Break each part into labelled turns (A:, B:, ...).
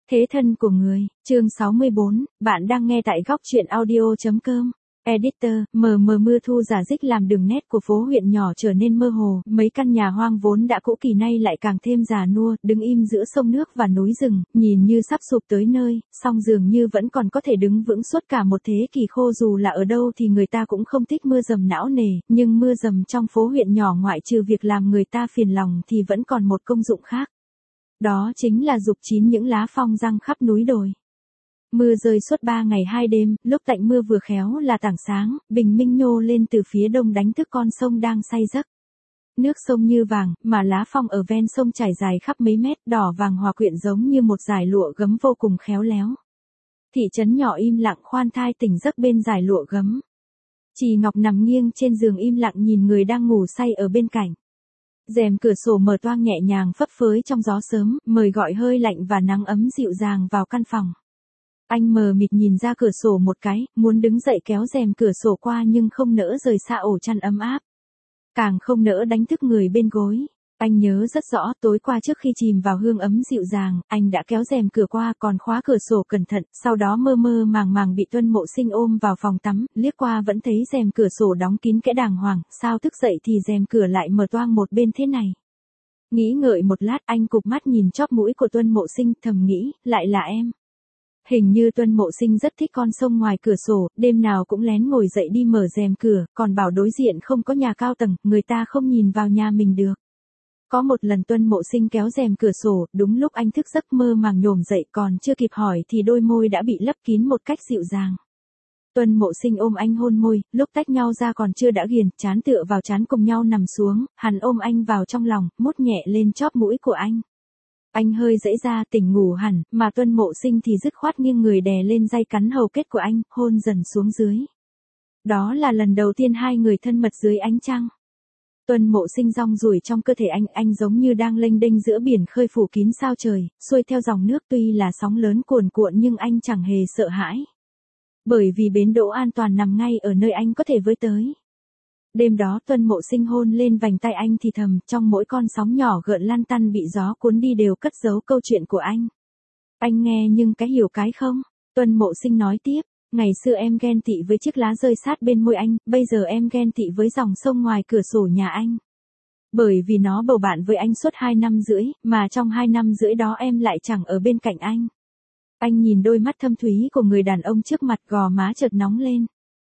A: Thế thân của người, chương 64, bạn đang nghe tại góc truyện audio.com. Editor, mưa thu giả dích làm đường nét của phố huyện nhỏ trở nên mơ hồ, mấy căn nhà hoang vốn đã cũ kỳ nay lại càng thêm già nua, đứng im giữa sông nước và núi rừng, nhìn như sắp sụp tới nơi, song dường như vẫn còn có thể đứng vững suốt cả một thế kỷ khô. Dù là ở đâu thì người ta cũng không thích mưa dầm não nề, nhưng mưa dầm trong phố huyện nhỏ ngoại trừ việc làm người ta phiền lòng thì vẫn còn một công dụng khác. Đó chính là rục chín những lá phong răng khắp núi đồi. Mưa rơi suốt 3 ngày 2 đêm, lúc tạnh mưa vừa khéo là tảng sáng, bình minh nhô lên từ phía đông đánh thức con sông đang say giấc. Nước sông như vàng, mà lá phong ở ven sông trải dài khắp mấy mét, đỏ vàng hòa quyện giống như một dải lụa gấm vô cùng khéo léo. Thị trấn nhỏ im lặng khoan thai tỉnh giấc bên dải lụa gấm. Chị Ngọc nằm nghiêng trên giường im lặng nhìn người đang ngủ say ở bên cạnh. Rèm cửa sổ mở toang nhẹ nhàng phấp phới trong gió sớm, mời gọi hơi lạnh và nắng ấm dịu dàng vào căn phòng. Anh mờ mịt nhìn ra cửa sổ một cái, muốn đứng dậy kéo rèm cửa sổ qua nhưng không nỡ rời xa ổ chăn ấm áp. Càng không nỡ đánh thức người bên gối. Anh nhớ rất rõ, tối qua trước khi chìm vào hương ấm dịu dàng, anh đã kéo rèm cửa qua còn khóa cửa sổ cẩn thận, sau đó mơ mơ màng bị Tuân Mộ Sinh ôm vào phòng tắm, liếc qua vẫn thấy rèm cửa sổ đóng kín kẽ đàng hoàng, sao thức dậy thì rèm cửa lại mở toang một bên thế này. Nghĩ ngợi một lát anh cụp mắt nhìn chóp mũi của Tuân Mộ Sinh, thầm nghĩ, lại là em. Hình như Tuân Mộ Sinh rất thích con sông ngoài cửa sổ, đêm nào cũng lén ngồi dậy đi mở rèm cửa, còn bảo đối diện không có nhà cao tầng, người ta không nhìn vào nhà mình được. Có một lần Tuân Mộ Sinh kéo rèm cửa sổ, đúng lúc anh thức giấc mơ màng nhổm dậy còn chưa kịp hỏi thì đôi môi đã bị lấp kín một cách dịu dàng. Tuân Mộ Sinh ôm anh hôn môi, lúc tách nhau ra còn chưa đã ghiền, trán tựa vào trán cùng nhau nằm xuống, hắn ôm anh vào trong lòng, mút nhẹ lên chóp mũi của anh. Anh hơi giãy ra tỉnh ngủ hẳn, mà Tuân Mộ Sinh thì dứt khoát nghiêng người đè lên day cắn hầu kết của anh, hôn dần xuống dưới. Đó là lần đầu tiên hai người thân mật dưới ánh trăng. Tuân Mộ Sinh rong ruổi trong cơ thể anh giống như đang lênh đênh giữa biển khơi phủ kín sao trời, xuôi theo dòng nước tuy là sóng lớn cuồn cuộn nhưng anh chẳng hề sợ hãi. Bởi vì bến đỗ an toàn nằm ngay ở nơi anh có thể với tới. Đêm đó Tuân Mộ Sinh hôn lên vành tay anh thì thầm, trong mỗi con sóng nhỏ gợn lan tăn bị gió cuốn đi đều cất giấu câu chuyện của anh. Anh nghe nhưng cái hiểu cái không? Tuân Mộ Sinh nói tiếp, ngày xưa em ghen tị với chiếc lá rơi sát bên môi anh, bây giờ em ghen tị với dòng sông ngoài cửa sổ nhà anh. Bởi vì nó bầu bạn với anh suốt 2 năm rưỡi, mà trong 2 năm rưỡi đó em lại chẳng ở bên cạnh anh. Anh nhìn đôi mắt thâm thúy của người đàn ông trước mặt, gò má chợt nóng lên.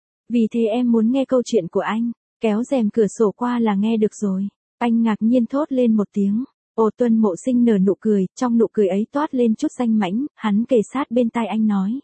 A: Vì thế em muốn nghe câu chuyện của anh. Kéo rèm cửa sổ qua là nghe được rồi. Anh ngạc nhiên thốt lên một tiếng. Ồ, Tuân Mộ Sinh nở nụ cười, trong nụ cười ấy toát lên chút danh mãnh, hắn kề sát bên tai anh nói.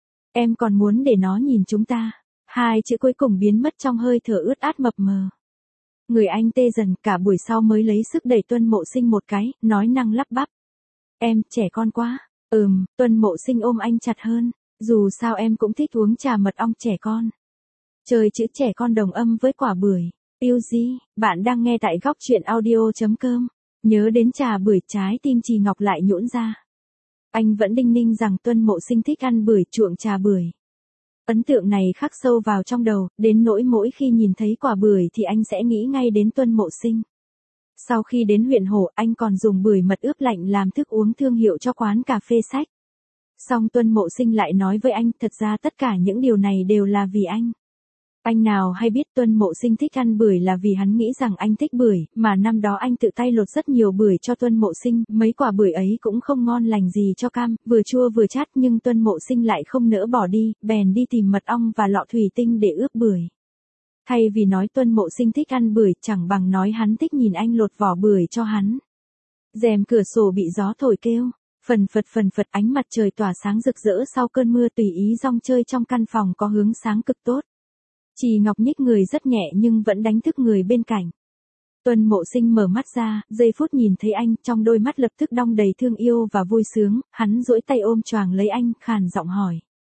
A: Em còn muốn để nó nhìn chúng ta. Hai chữ cuối cùng biến mất trong hơi thở ướt át mập mờ. Người anh tê dần, cả buổi sau mới lấy sức đẩy Tuân Mộ Sinh một cái, nói năng lắp bắp. Em, trẻ con quá. Tuân Mộ Sinh ôm anh chặt hơn. Dù sao em cũng thích uống trà mật ong trẻ con. Chơi chữ trẻ con đồng âm với quả bưởi. Yêu gì, bạn đang nghe tại góc truyện audio.com. Nhớ đến trà bưởi, trái tim Chị Ngọc lại nhũn ra. Anh vẫn đinh ninh rằng Tuân Mộ Sinh thích ăn bưởi, chuộng trà bưởi. Ấn tượng này khắc sâu vào trong đầu, đến nỗi mỗi khi nhìn thấy quả bưởi thì anh sẽ nghĩ ngay đến Tuân Mộ Sinh. Sau khi đến huyện Hổ, anh còn dùng bưởi mật ướp lạnh làm thức uống thương hiệu cho quán cà phê sách. Song Tuân Mộ Sinh lại nói với anh, thật ra tất cả những điều này đều là vì anh. Anh nào hay biết Tuân Mộ Sinh thích ăn bưởi là vì hắn nghĩ rằng anh thích bưởi, mà năm đó anh tự tay lột rất nhiều bưởi cho Tuân Mộ Sinh, mấy quả bưởi ấy cũng không ngon lành gì cho cam, vừa chua vừa chát nhưng Tuân Mộ Sinh lại không nỡ bỏ đi, bèn đi tìm mật ong và lọ thủy tinh để ướp bưởi. Thay vì nói Tuân Mộ Sinh thích ăn bưởi, chẳng bằng nói hắn thích nhìn anh lột vỏ bưởi cho hắn. Rèm cửa sổ bị gió thổi kêu, phần phật ánh mặt trời tỏa sáng rực rỡ sau cơn mưa tùy ý rong chơi trong căn phòng có hướng sáng cực tốt. Chị Ngọc nhích người rất nhẹ nhưng vẫn đánh thức người bên cạnh. Tuân Mộ Sinh mở mắt ra, giây phút nhìn thấy anh, trong đôi mắt lập tức đong đầy thương yêu và vui sướng, hắn duỗi tay ôm choàng lấy anh, khàn giọng hỏi.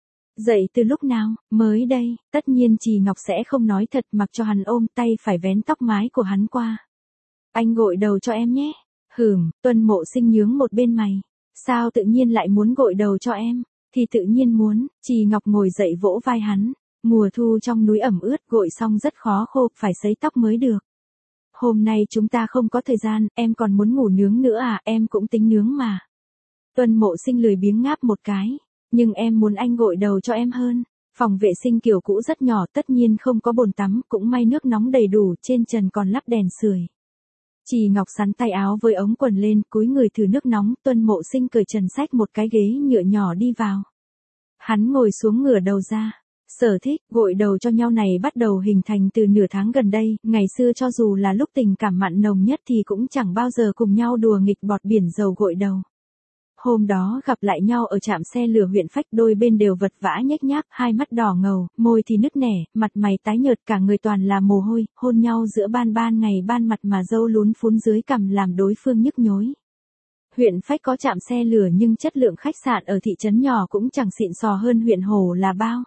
A: Dậy từ lúc nào? Mới đây. Tất nhiên chị Ngọc sẽ không nói thật, mặc cho hắn ôm, tay phải vén tóc mái của hắn qua. Anh gội đầu cho em nhé. Tuân Mộ Sinh nhướng một bên mày. Sao tự nhiên lại muốn gội đầu cho em? Thì tự nhiên muốn. Chị Ngọc ngồi dậy vỗ vai hắn. Mùa thu trong núi ẩm ướt, gội xong rất khó khô, phải sấy tóc mới được. Hôm nay chúng ta không có thời gian, em còn muốn ngủ nướng nữa à, em cũng tính nướng mà. Tuân Mộ Sinh lười biếng ngáp một cái. Nhưng em muốn anh gội đầu cho em hơn. Phòng vệ sinh kiểu cũ rất nhỏ, tất nhiên không có bồn tắm, cũng may nước nóng đầy đủ, trên trần còn lắp đèn sưởi. Trì Ngọc sắn tay áo với ống quần lên, cúi người thử nước nóng, Tuân Mộ Sinh cởi trần xách một cái ghế nhựa nhỏ đi vào. Hắn ngồi xuống ngửa đầu ra. Sở thích gội đầu cho nhau này bắt đầu hình thành từ nửa tháng gần đây, ngày xưa cho dù là lúc tình cảm mặn nồng nhất thì cũng chẳng bao giờ cùng nhau đùa nghịch bọt biển dầu gội đầu. Hôm đó gặp lại nhau ở trạm xe lửa huyện Phách, đôi bên đều vật vã nhếch nhác, hai mắt đỏ ngầu, môi thì nứt nẻ, mặt mày tái nhợt, cả người toàn là mồ hôi, hôn nhau giữa ban ngày ban mặt mà râu lún phún dưới cằm làm đối phương nhức nhối. Huyện Phách có trạm xe lửa nhưng chất lượng khách sạn ở thị trấn nhỏ cũng chẳng xịn sò hơn huyện Hồ là bao.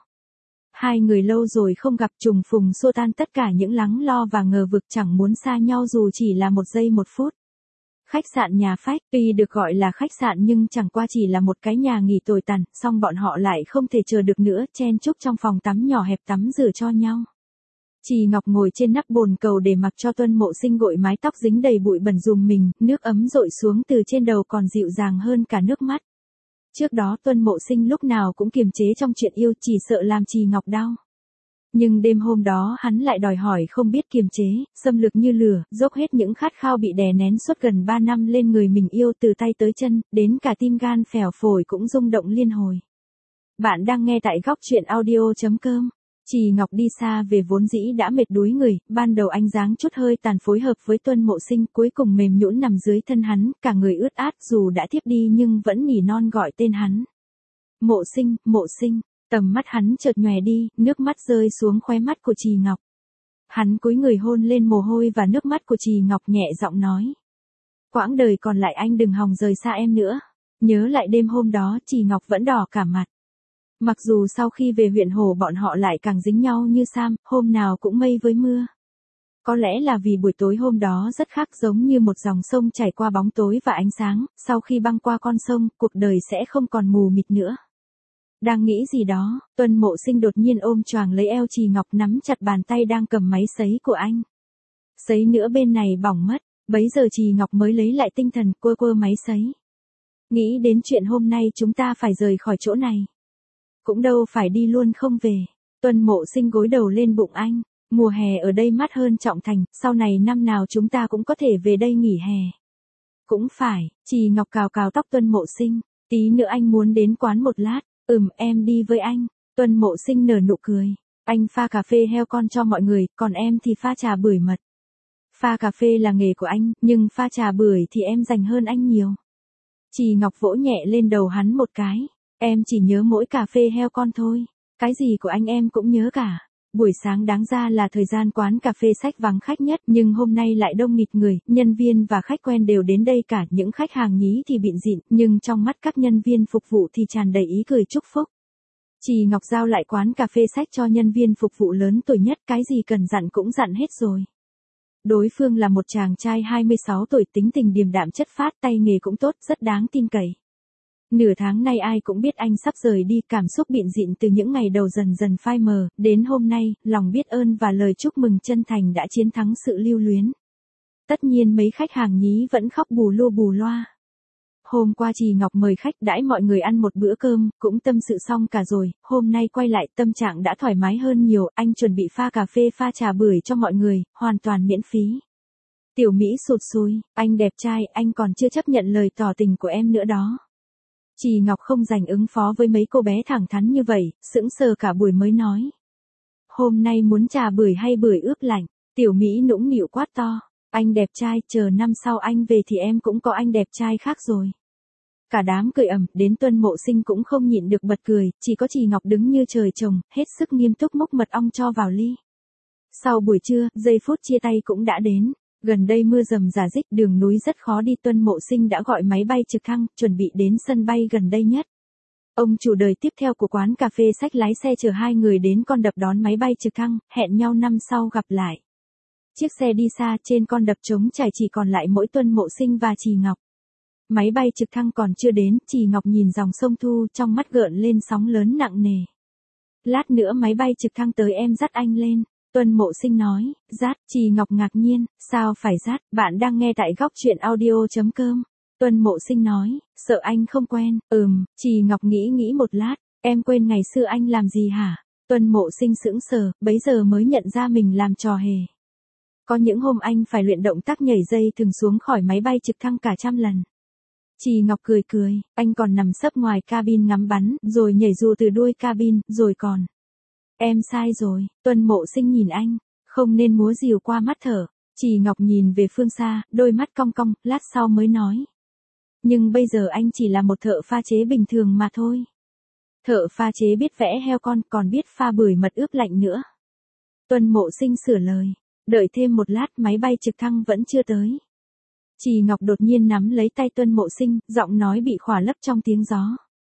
A: Hai người lâu rồi không gặp, trùng phùng xua tan tất cả những lắng lo và ngờ vực, chẳng muốn xa nhau dù chỉ là 1 giây 1 phút. Khách sạn nhà Phách tuy được gọi là khách sạn nhưng chẳng qua chỉ là một cái nhà nghỉ tồi tàn, song bọn họ lại không thể chờ được nữa, chen chúc trong phòng tắm nhỏ hẹp tắm rửa cho nhau. Trì Ngọc ngồi trên nắp bồn cầu để mặc cho Tuân Mộ Sinh gội mái tóc dính đầy bụi bẩn giùm mình, nước ấm dội xuống từ trên đầu còn dịu dàng hơn cả nước mắt. Trước đó Tuân Mộ Sinh lúc nào cũng kiềm chế trong chuyện yêu, chỉ sợ làm Trì Ngọc đau. Nhưng đêm hôm đó hắn lại đòi hỏi không biết kiềm chế, xâm lược như lửa, dốc hết những khát khao bị đè nén suốt gần 3 năm lên người mình yêu, từ tay tới chân, đến cả tim gan phèo phổi cũng rung động liên hồi. Bạn đang nghe tại góc truyện audio.com. Trì Ngọc đi xa về vốn dĩ đã mệt đuối người, ban đầu anh dáng chút hơi tàn phối hợp với Tuân Mộ Sinh, cuối cùng mềm nhũn nằm dưới thân hắn, cả người ướt át, dù đã thiếp đi nhưng vẫn nỉ non gọi tên hắn. Mộ Sinh, Mộ Sinh. Tầm mắt hắn chợt nhòe đi, nước mắt rơi xuống khóe mắt của Trì Ngọc. Hắn cúi người hôn lên mồ hôi và nước mắt của Trì Ngọc, nhẹ giọng nói. Quãng đời còn lại anh đừng hòng rời xa em nữa. Nhớ lại đêm hôm đó, Trì Ngọc vẫn đỏ cả mặt. Mặc dù sau khi về huyện Hồ bọn họ lại càng dính nhau như sam, hôm nào cũng mây với mưa. Có lẽ là vì buổi tối hôm đó rất khác, giống như một dòng sông chảy qua bóng tối và ánh sáng, sau khi băng qua con sông, cuộc đời sẽ không còn mù mịt nữa. Đang nghĩ gì đó, Tuân Mộ Sinh đột nhiên ôm choàng lấy eo Trì Ngọc, nắm chặt bàn tay đang cầm máy sấy của anh. Sấy nữa bên này bỏng mất, bấy giờ Trì Ngọc mới lấy lại tinh thần, quơ quơ máy sấy. Nghĩ đến chuyện hôm nay chúng ta phải rời khỏi chỗ này. Cũng đâu phải đi luôn không về. Tuân Mộ Sinh gối đầu lên bụng anh. Mùa hè ở đây mát hơn Trọng Thành, sau này năm nào chúng ta cũng có thể về đây nghỉ hè. Cũng phải, Trì Ngọc cào cào tóc Tuân Mộ Sinh. Tí nữa anh muốn đến quán một lát. Em đi với anh. Tuân Mộ Sinh nở nụ cười. Anh pha cà phê heo con cho mọi người, còn em thì pha trà bưởi mật. Pha cà phê là nghề của anh, nhưng pha trà bưởi thì em dành hơn anh nhiều. Trì Ngọc vỗ nhẹ lên đầu hắn một cái. Em chỉ nhớ mỗi cà phê heo con thôi. Cái gì của anh em cũng nhớ cả. Buổi sáng đáng ra là thời gian quán cà phê sách vắng khách nhất, nhưng hôm nay lại đông nghịt người, nhân viên và khách quen đều đến đây cả, những khách hàng nhí thì bịn rịn, nhưng trong mắt các nhân viên phục vụ thì tràn đầy ý cười chúc phúc. Trì Ngọc giao lại quán cà phê sách cho nhân viên phục vụ lớn tuổi nhất, cái gì cần dặn cũng dặn hết rồi. Đối phương là một chàng trai 26 tuổi, tính tình điềm đạm chất phác, tay nghề cũng tốt, rất đáng tin cậy. Nửa tháng nay ai cũng biết anh sắp rời đi, cảm xúc bịn rịn từ những ngày đầu dần dần phai mờ, đến hôm nay, lòng biết ơn và lời chúc mừng chân thành đã chiến thắng sự lưu luyến. Tất nhiên mấy khách hàng nhí vẫn khóc bù lu bù loa. Hôm qua Trì Ngọc mời khách đãi mọi người ăn một bữa cơm, cũng tâm sự xong cả rồi, hôm nay quay lại tâm trạng đã thoải mái hơn nhiều, anh chuẩn bị pha cà phê pha trà bưởi cho mọi người, hoàn toàn miễn phí. Tiểu Mỹ sụt sùi, anh đẹp trai, anh còn chưa chấp nhận lời tỏ tình của em nữa đó. Trì Ngọc không dành ứng phó với mấy cô bé thẳng thắn như vậy, sững sờ cả buổi mới nói. Hôm nay muốn trà bưởi hay bưởi ướp lạnh? Tiểu Mỹ nũng nịu quát to. Anh đẹp trai, chờ năm sau anh về thì em cũng có anh đẹp trai khác rồi. Cả đám cười ầm, đến Tuân Mộ Sinh cũng không nhịn được bật cười, chỉ có Trì Ngọc đứng như trời trồng, hết sức nghiêm túc múc mật ong cho vào ly. Sau buổi trưa, giây phút chia tay cũng đã đến. Gần đây mưa rầm rả rích, đường núi rất khó đi, Tuân Mộ Sinh đã gọi máy bay trực thăng, chuẩn bị đến sân bay gần đây nhất. Ông chủ đời tiếp theo của quán cà phê sách lái xe chở hai người đến con đập đón máy bay trực thăng, hẹn nhau năm sau gặp lại. Chiếc xe đi xa, trên con đập trống trải chỉ còn lại mỗi Tuân Mộ Sinh và Trì Ngọc. Máy bay trực thăng còn chưa đến, Trì Ngọc nhìn dòng sông Thu, trong mắt gợn lên sóng lớn nặng nề. Lát nữa máy bay trực thăng tới em dắt anh lên. Tuân Mộ Sinh nói. Dắt? Trì Ngọc ngạc nhiên, sao phải dắt? Bạn đang nghe tại góc truyện audio.com. Tuân Mộ Sinh nói, sợ anh không quen. Trì Ngọc nghĩ một lát, em quên ngày xưa anh làm gì hả? Tuân Mộ Sinh sững sờ, bấy giờ mới nhận ra mình làm trò hề. Có những hôm anh phải luyện động tác nhảy dây thường xuống khỏi máy bay trực thăng cả 100 lần. Trì Ngọc cười, anh còn nằm sấp ngoài cabin ngắm bắn, rồi nhảy dù từ đuôi cabin, rồi còn. Em sai rồi, Tuân Mộ Sinh nhìn anh, không nên múa rìu qua mắt thở. Trì Ngọc nhìn về phương xa, đôi mắt cong cong, lát sau mới nói. Nhưng bây giờ anh chỉ là một thợ pha chế bình thường mà thôi. Thợ pha chế biết vẽ heo con, còn biết pha bưởi mật ướp lạnh nữa. Tuân Mộ Sinh sửa lời, đợi thêm một lát máy bay trực thăng vẫn chưa tới. Trì Ngọc đột nhiên nắm lấy tay Tuân Mộ Sinh, giọng nói bị khỏa lấp trong tiếng gió.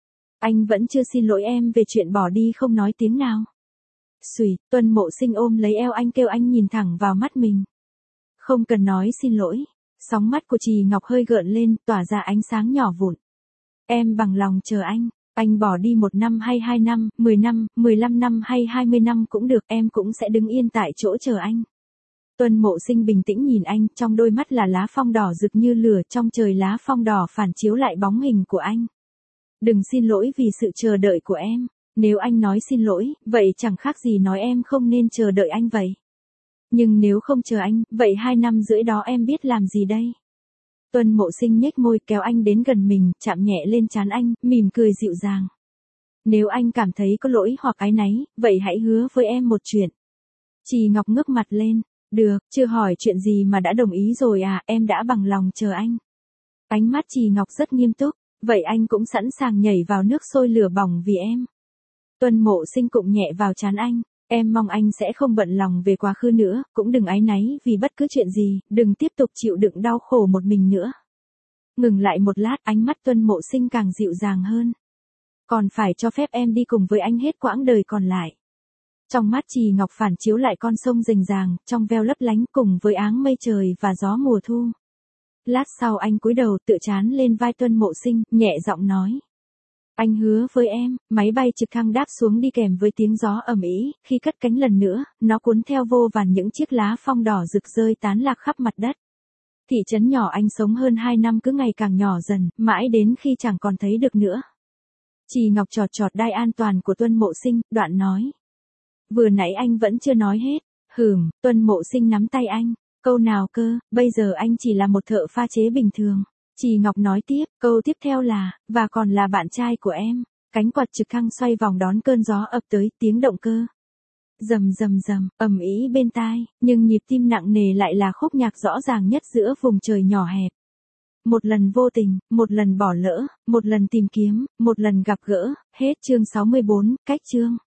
A: Anh vẫn chưa xin lỗi em về chuyện bỏ đi không nói tiếng nào. Xùi, Tuân Mộ Sinh ôm lấy eo anh kêu anh nhìn thẳng vào mắt mình. Không cần nói xin lỗi. Sóng mắt của Trì Ngọc hơi gợn lên, tỏa ra ánh sáng nhỏ vụn. Em bằng lòng chờ anh bỏ đi 1 năm hay 2 năm, 10 năm, 15 năm hay 20 năm cũng được, em cũng sẽ đứng yên tại chỗ chờ anh. Tuân Mộ Sinh bình tĩnh nhìn anh, trong đôi mắt là lá phong đỏ rực như lửa, trong trời lá phong đỏ phản chiếu lại bóng hình của anh. Đừng xin lỗi vì sự chờ đợi của em. Nếu anh nói xin lỗi, vậy chẳng khác gì nói em không nên chờ đợi anh vậy. Nhưng nếu không chờ anh, vậy 2 năm rưỡi đó em biết làm gì đây? Tuân Mộ Sinh nhếch môi kéo anh đến gần mình, chạm nhẹ lên trán anh, mỉm cười dịu dàng. Nếu anh cảm thấy có lỗi hoặc áy náy, vậy hãy hứa với em một chuyện. Trì Ngọc ngước mặt lên. Được, chưa hỏi chuyện gì mà đã đồng ý rồi à, em đã bằng lòng chờ anh. Ánh mắt Trì Ngọc rất nghiêm túc, vậy anh cũng sẵn sàng nhảy vào nước sôi lửa bỏng vì em. Tuân Mộ Sinh cụng nhẹ vào trán anh, em mong anh sẽ không bận lòng về quá khứ nữa, cũng đừng áy náy vì bất cứ chuyện gì, đừng tiếp tục chịu đựng đau khổ một mình nữa. Ngừng lại một lát, ánh mắt Tuân Mộ Sinh càng dịu dàng hơn. Còn phải cho phép em đi cùng với anh hết quãng đời còn lại. Trong mắt Trì Ngọc phản chiếu lại con sông rành ràng, trong veo lấp lánh cùng với áng mây trời và gió mùa thu. Lát sau anh cúi đầu tựa trán lên vai Tuân Mộ Sinh, nhẹ giọng nói. Anh hứa với em, máy bay trực thăng đáp xuống đi kèm với tiếng gió ầm ĩ, khi cất cánh lần nữa, nó cuốn theo vô vàn những chiếc lá phong đỏ rực rơi tán lạc khắp mặt đất. Thị trấn nhỏ anh sống hơn 2 năm cứ ngày càng nhỏ dần, mãi đến khi chẳng còn thấy được nữa. Trì Ngọc chọt đai an toàn của Tuân Mộ Sinh, đoạn nói. Vừa nãy anh vẫn chưa nói hết. Tuân Mộ Sinh nắm tay anh. Câu nào cơ, bây giờ anh chỉ là một thợ pha chế bình thường. Trì Ngọc nói tiếp, câu tiếp theo là, và còn là bạn trai của em. Cánh quạt trực thăng xoay vòng đón cơn gió ập tới, tiếng động cơ. Rầm, ầm ĩ bên tai, nhưng nhịp tim nặng nề lại là khúc nhạc rõ ràng nhất giữa vùng trời nhỏ hẹp. Một lần vô tình, một lần bỏ lỡ, một lần tìm kiếm, một lần gặp gỡ, hết chương 64, cách chương.